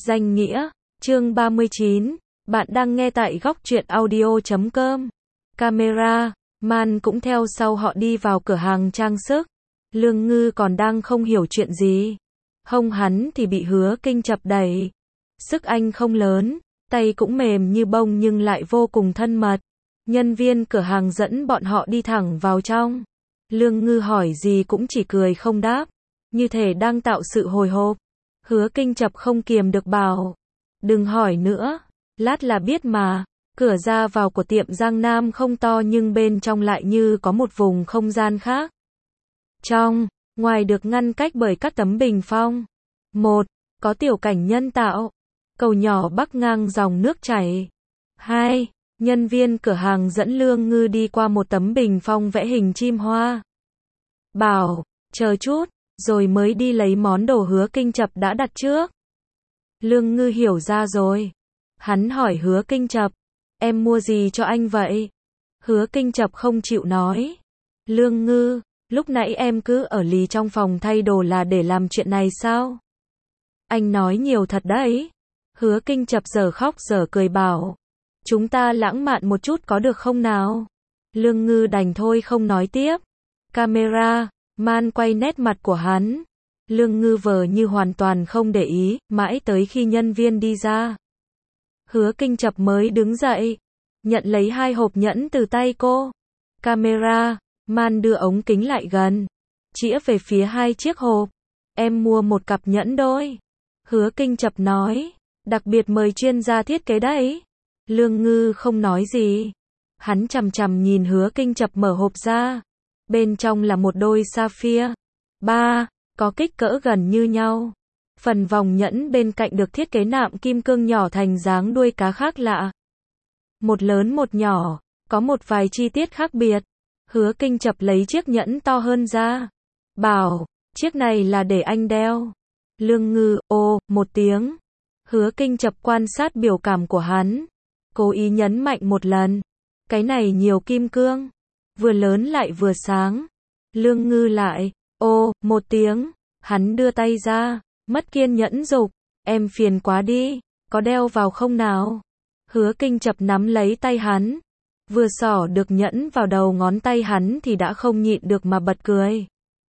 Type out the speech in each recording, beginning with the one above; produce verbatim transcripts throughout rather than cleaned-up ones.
Danh nghĩa, chương ba mươi chín, bạn đang nghe tại góc truyện audio chấm com. Camera, Man cũng theo sau họ đi vào cửa hàng trang sức. Lương Ngư còn đang không hiểu chuyện gì. Hông hắn thì bị Hứa Kinh chập đẩy. Sức anh không lớn, tay cũng mềm như bông nhưng lại vô cùng thân mật. Nhân viên cửa hàng dẫn bọn họ đi thẳng vào trong. Lương Ngư hỏi gì cũng chỉ cười không đáp, như thể đang tạo sự hồi hộp. Hứa Kinh chập không kiềm được bảo, đừng hỏi nữa, lát là biết mà. Cửa ra vào của tiệm Giang Nam không to nhưng bên trong lại như có một vùng không gian khác. Trong, ngoài được ngăn cách bởi các tấm bình phong. Một, có tiểu cảnh nhân tạo, cầu nhỏ bắc ngang dòng nước chảy. Hai, nhân viên cửa hàng dẫn Lương Ngư đi qua một tấm bình phong vẽ hình chim hoa. Bảo, chờ chút, rồi mới đi lấy món đồ Hứa Kinh chập đã đặt trước. Lương Ngư hiểu ra rồi. Hắn hỏi Hứa Kinh chập, em mua gì cho anh vậy? Hứa Kinh chập không chịu nói. Lương Ngư, lúc nãy em cứ ở lì trong phòng thay đồ là để làm chuyện này sao? Anh nói nhiều thật đấy. Hứa Kinh chập giờ khóc giờ cười bảo, chúng ta lãng mạn một chút có được không nào? Lương Ngư đành thôi không nói tiếp. Camera, Man quay nét mặt của hắn. Lương Ngư vờ như hoàn toàn không để ý, mãi tới khi nhân viên đi ra. Hứa Kinh chập mới đứng dậy, nhận lấy hai hộp nhẫn từ tay cô. Camera, Man đưa ống kính lại gần, chĩa về phía hai chiếc hộp. Em mua một cặp nhẫn đôi. Hứa Kinh chập nói, đặc biệt mời chuyên gia thiết kế đấy. Lương Ngư không nói gì. Hắn chằm chằm nhìn Hứa Kinh chập mở hộp ra. Bên trong là một đôi sapphire. Ba, có kích cỡ gần như nhau. Phần vòng nhẫn bên cạnh được thiết kế nạm kim cương nhỏ thành dáng đuôi cá khác lạ. Một lớn một nhỏ, có một vài chi tiết khác biệt. Hứa Kinh chập lấy chiếc nhẫn to hơn ra. Bảo, chiếc này là để anh đeo. Lương Ngư, ô, một tiếng. Hứa Kinh chập quan sát biểu cảm của hắn. Cố ý nhấn mạnh một lần. Cái này nhiều kim cương. Vừa lớn lại vừa sáng. Lương Ngư lại, ô, một tiếng. Hắn đưa tay ra, mất kiên nhẫn dục, em phiền quá đi, có đeo vào không nào? Hứa Kinh chập nắm lấy tay hắn. Vừa xỏ được nhẫn vào đầu ngón tay hắn thì đã không nhịn được mà bật cười.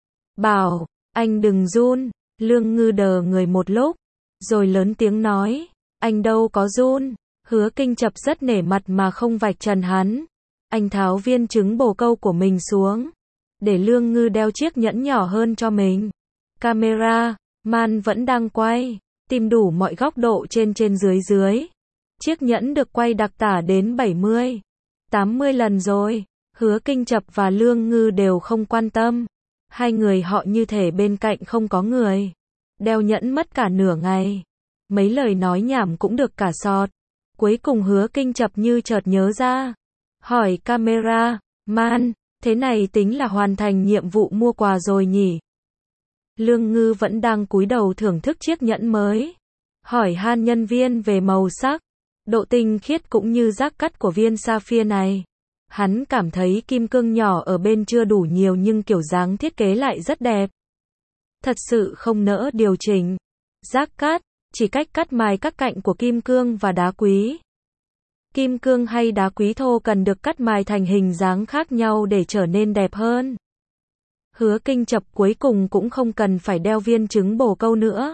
Bảo, anh đừng run. Lương Ngư đờ người một lúc, rồi lớn tiếng nói, anh đâu có run. Hứa Kinh chập rất nể mặt mà không vạch trần hắn. Anh tháo viên trứng bồ câu của mình xuống, để Lương Ngư đeo chiếc nhẫn nhỏ hơn cho mình. Camera, Man vẫn đang quay, tìm đủ mọi góc độ trên trên dưới dưới. Chiếc nhẫn được quay đặc tả đến bảy mươi, tám mươi lần rồi. Hứa Kinh chập và Lương Ngư đều không quan tâm. Hai người họ như thể bên cạnh không có người. Đeo nhẫn mất cả nửa ngày. Mấy lời nói nhảm cũng được cả sọt. Cuối cùng Hứa Kinh chập như chợt nhớ ra. Hỏi Camera, Man, thế này tính là hoàn thành nhiệm vụ mua quà rồi nhỉ? Lương Ngư vẫn đang cúi đầu thưởng thức chiếc nhẫn mới. Hỏi han nhân viên về màu sắc, độ tinh khiết cũng như rác cắt của viên sapphire này. Hắn cảm thấy kim cương nhỏ ở bên chưa đủ nhiều nhưng kiểu dáng thiết kế lại rất đẹp. Thật sự không nỡ điều chỉnh. Rác cắt, chỉ cách cắt mài các cạnh của kim cương và đá quý. Kim cương hay đá quý thô cần được cắt mài thành hình dáng khác nhau để trở nên đẹp hơn. Hứa Kinh chập cuối cùng cũng không cần phải đeo viên trứng bồ câu nữa.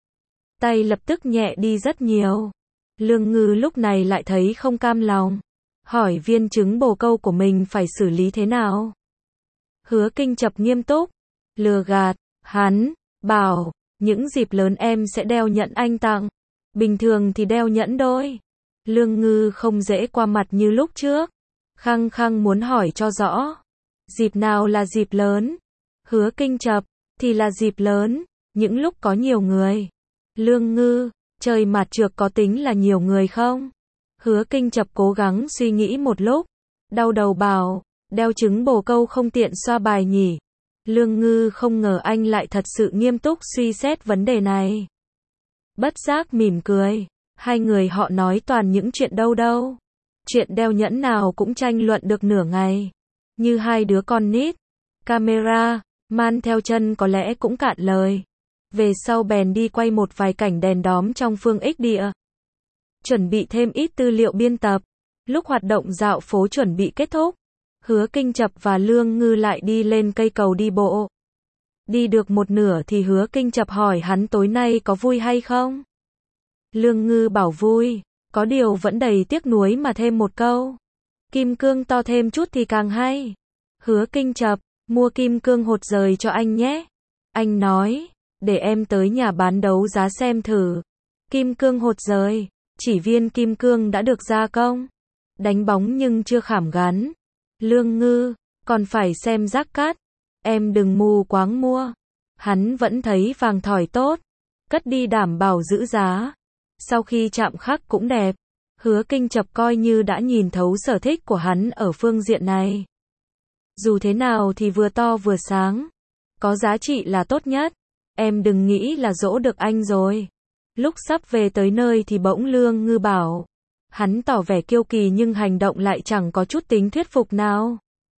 Tay lập tức nhẹ đi rất nhiều. Lương Ngư lúc này lại thấy không cam lòng. Hỏi viên trứng bồ câu của mình phải xử lý thế nào? Hứa Kinh chập nghiêm túc. Lừa gạt, hắn, bảo, những dịp lớn em sẽ đeo nhẫn anh tặng. Bình thường thì đeo nhẫn đôi. Lương Ngư không dễ qua mặt như lúc trước. Khăng khăng muốn hỏi cho rõ. Dịp nào là dịp lớn? Hứa Kinh chập, thì là dịp lớn, những lúc có nhiều người. Lương Ngư, trời mạt trược có tính là nhiều người không? Hứa Kinh chập cố gắng suy nghĩ một lúc. Đau đầu bảo, đeo trứng bồ câu không tiện xoa bài nhỉ? Lương Ngư không ngờ anh lại thật sự nghiêm túc suy xét vấn đề này. Bất giác mỉm cười. Hai người họ nói toàn những chuyện đâu đâu. Chuyện đeo nhẫn nào cũng tranh luận được nửa ngày. Như hai đứa con nít. Camera, Man theo chân có lẽ cũng cạn lời. Về sau bèn đi quay một vài cảnh đèn đóm trong Phương Ích Địa. Chuẩn bị thêm ít tư liệu biên tập. Lúc hoạt động dạo phố chuẩn bị kết thúc, Hứa Kinh Chập và Lương Ngư lại đi lên cây cầu đi bộ. Đi được một nửa thì Hứa Kinh Chập hỏi hắn tối nay có vui hay không? Lương Ngư bảo vui, có điều vẫn đầy tiếc nuối mà thêm một câu. Kim cương to thêm chút thì càng hay. Hứa Kinh Chập, mua kim cương hột rời cho anh nhé. Anh nói, để em tới nhà bán đấu giá xem thử. Kim cương hột rời, chỉ viên kim cương đã được gia công, đánh bóng nhưng chưa khảm gắn. Lương Ngư, còn phải xem rác cát. Em đừng mù quáng mua. Hắn vẫn thấy vàng thỏi tốt, cất đi đảm bảo giữ giá. Sau khi chạm khắc cũng đẹp. Hứa Kinh Chập coi như đã nhìn thấu sở thích của hắn ở phương diện này. Dù thế nào thì vừa to vừa sáng, có giá trị là tốt nhất. Em đừng nghĩ là dỗ được anh rồi. Lúc sắp về tới nơi thì bỗng Lương Ngư bảo. Hắn tỏ vẻ kiêu kỳ nhưng hành động lại chẳng có chút tính thuyết phục nào.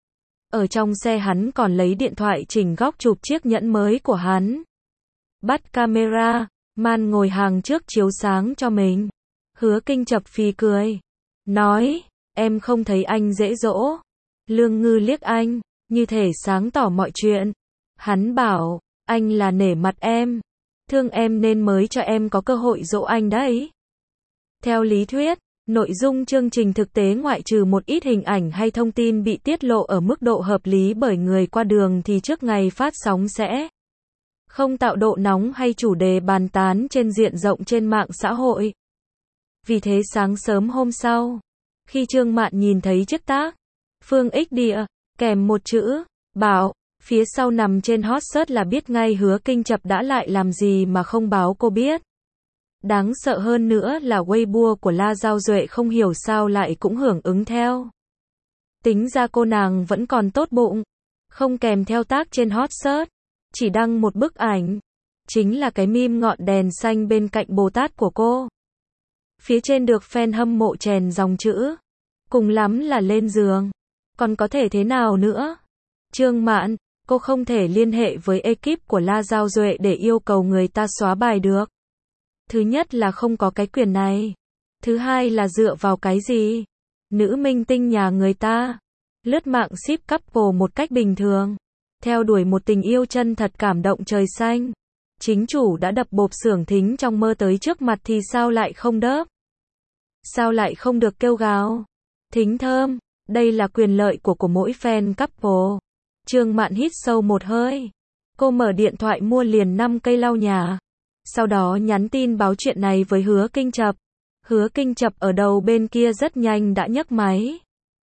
Ở trong xe hắn còn lấy điện thoại chỉnh góc chụp chiếc nhẫn mới của hắn. Bắt camera, man ngồi hàng trước chiếu sáng cho mình. Hứa Kinh Chập phì cười. Nói, em không thấy anh dễ dỗ. Lương Ngư liếc anh, như thể sáng tỏ mọi chuyện. Hắn bảo, anh là nể mặt em. Thương em nên mới cho em có cơ hội dỗ anh đấy. Theo lý thuyết, nội dung chương trình thực tế ngoại trừ một ít hình ảnh hay thông tin bị tiết lộ ở mức độ hợp lý bởi người qua đường thì trước ngày phát sóng sẽ không tạo độ nóng hay chủ đề bàn tán trên diện rộng trên mạng xã hội. Vì thế sáng sớm hôm sau, khi Trương Mạn nhìn thấy chiếc tác Phương Ích Địa kèm một chữ bảo phía sau nằm trên hot search là biết ngay Hứa Kinh Chập đã lại làm gì mà không báo cô biết. Đáng sợ hơn nữa là Weibo của La Giao Duệ không hiểu sao lại cũng hưởng ứng theo. Tính ra cô nàng vẫn còn tốt bụng, không kèm theo tác trên hot search, chỉ đăng một bức ảnh, chính là cái meme ngọn đèn xanh bên cạnh Bồ Tát của cô. Phía trên được fan hâm mộ chèn dòng chữ, cùng lắm là lên giường, còn có thể thế nào nữa. Trương Mạn, cô không thể liên hệ với ekip của La Giao Duệ để yêu cầu người ta xóa bài được. Thứ nhất là không có cái quyền này. Thứ hai là dựa vào cái gì? Nữ minh tinh nhà người ta lướt mạng ship couple một cách bình thường, theo đuổi một tình yêu chân thật cảm động trời xanh. Chính chủ đã đập bộp xưởng thính trong mơ tới trước mặt thì sao lại không đớp? Sao lại không được kêu gào? Thính thơm, đây là quyền lợi của của mỗi fan couple. Trương Mạn hít sâu một hơi. Cô mở điện thoại mua liền năm cây lau nhà. Sau đó nhắn tin báo chuyện này với Hứa Kinh Chập. Hứa Kinh Chập ở đầu bên kia rất nhanh đã nhấc máy.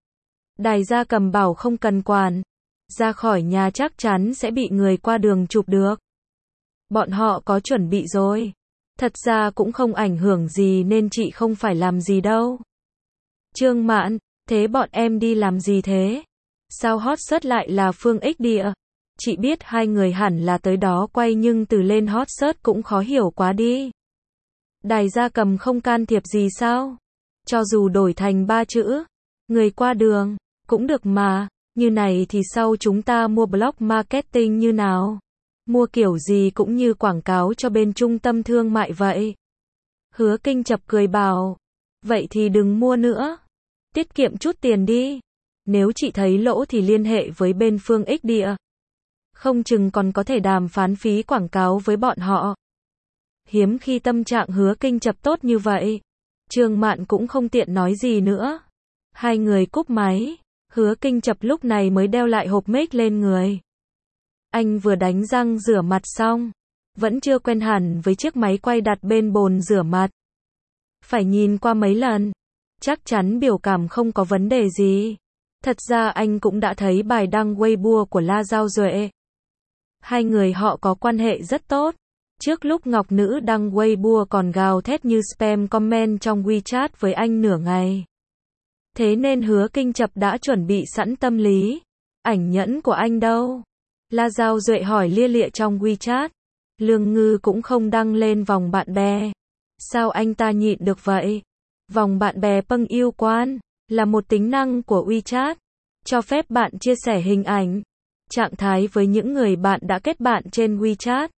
Đài Gia Cầm bảo không cần quản. Ra khỏi nhà chắc chắn sẽ bị người qua đường chụp được. Bọn họ có chuẩn bị rồi. Thật ra cũng không ảnh hưởng gì nên chị không phải làm gì đâu. Trương Mạn, thế bọn em đi làm gì thế? Sao hot search lại là Phương Ích Địa? Chị biết hai người hẳn là tới đó quay nhưng từ lên hot search cũng khó hiểu quá đi. Đài Gia Cầm không can thiệp gì sao? Cho dù đổi thành ba chữ, người qua đường, cũng được mà. Như này thì sau chúng ta mua blog marketing như nào? Mua kiểu gì cũng như quảng cáo cho bên trung tâm thương mại vậy. Hứa Kinh Chập cười bảo, vậy thì đừng mua nữa. Tiết kiệm chút tiền đi. Nếu chị thấy lỗ thì liên hệ với bên Phương Ích Địa. Không chừng còn có thể đàm phán phí quảng cáo với bọn họ. Hiếm khi tâm trạng Hứa Kinh Chập tốt như vậy. Trương Mạn cũng không tiện nói gì nữa. Hai người cúp máy. Hứa Kinh Chập lúc này mới đeo lại hộp mic lên người. Anh vừa đánh răng rửa mặt xong, vẫn chưa quen hẳn với chiếc máy quay đặt bên bồn rửa mặt. Phải nhìn qua mấy lần, chắc chắn biểu cảm không có vấn đề gì. Thật ra anh cũng đã thấy bài đăng Weibo của La Giao Duệ. Hai người họ có quan hệ rất tốt. Trước lúc Ngọc Nữ đăng Weibo còn gào thét như spam comment trong WeChat với anh nửa ngày. Thế nên Hứa Kinh Chập đã chuẩn bị sẵn tâm lý. Ảnh nhẫn của anh đâu? La Giao Duệ hỏi lia lịa trong WeChat. Lương Ngư cũng không đăng lên vòng bạn bè. Sao anh ta nhịn được vậy? Vòng bạn bè pâng yêu quan là một tính năng của WeChat, cho phép bạn chia sẻ hình ảnh, trạng thái với những người bạn đã kết bạn trên WeChat.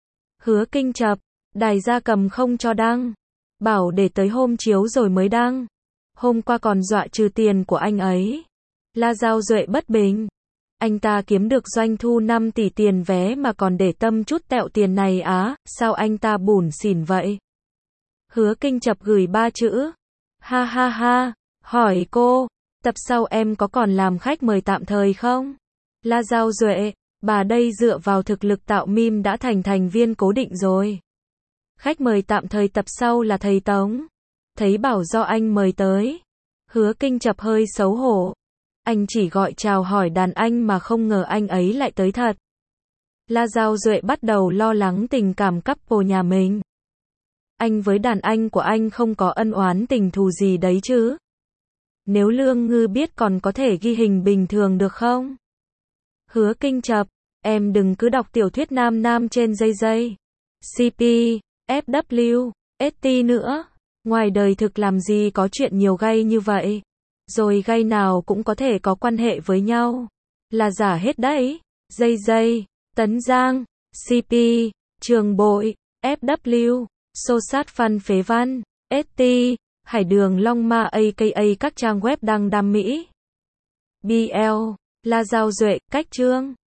Hứa Kinh Chập, Đài Gia Cầm không cho đăng. Bảo để tới hôm chiếu rồi mới đăng. Hôm qua còn dọa trừ tiền của anh ấy. La Giao Duệ bất bình. Anh ta kiếm được doanh thu năm tỷ tiền vé mà còn để tâm chút tẹo tiền này á, sao anh ta bủn xỉn vậy? Hứa Kinh Chập gửi ba chữ. Ha ha ha, hỏi cô, tập sau em có còn làm khách mời tạm thời không? La Giao Duệ, bà đây dựa vào thực lực tạo meme đã thành thành viên cố định rồi. Khách mời tạm thời tập sau là thầy Tống. Thấy bảo do anh mời tới. Hứa Kinh Chập hơi xấu hổ. Anh chỉ gọi chào hỏi đàn anh mà không ngờ anh ấy lại tới thật. La Giao Duệ bắt đầu lo lắng tình cảm couple nhà mình. Anh với đàn anh của anh không có ân oán tình thù gì đấy chứ? Nếu Lương Ngư biết còn có thể ghi hình bình thường được không? Hứa Kinh Chập, em đừng cứ đọc tiểu thuyết nam nam trên dây dây. xê pê, ép vê, ét tê nữa. Ngoài đời thực làm gì có chuyện nhiều gay như vậy. Rồi gay nào cũng có thể có quan hệ với nhau. Là giả hết đấy. Dây dây, Tấn Giang, xê pê, Trường Bội, ép vê, xô sát Phan Phế Văn, ét tê, Hải Đường Long Ma a ca a các trang web đăng đam mỹ. bê lờ, La Giao Duệ, cách chương.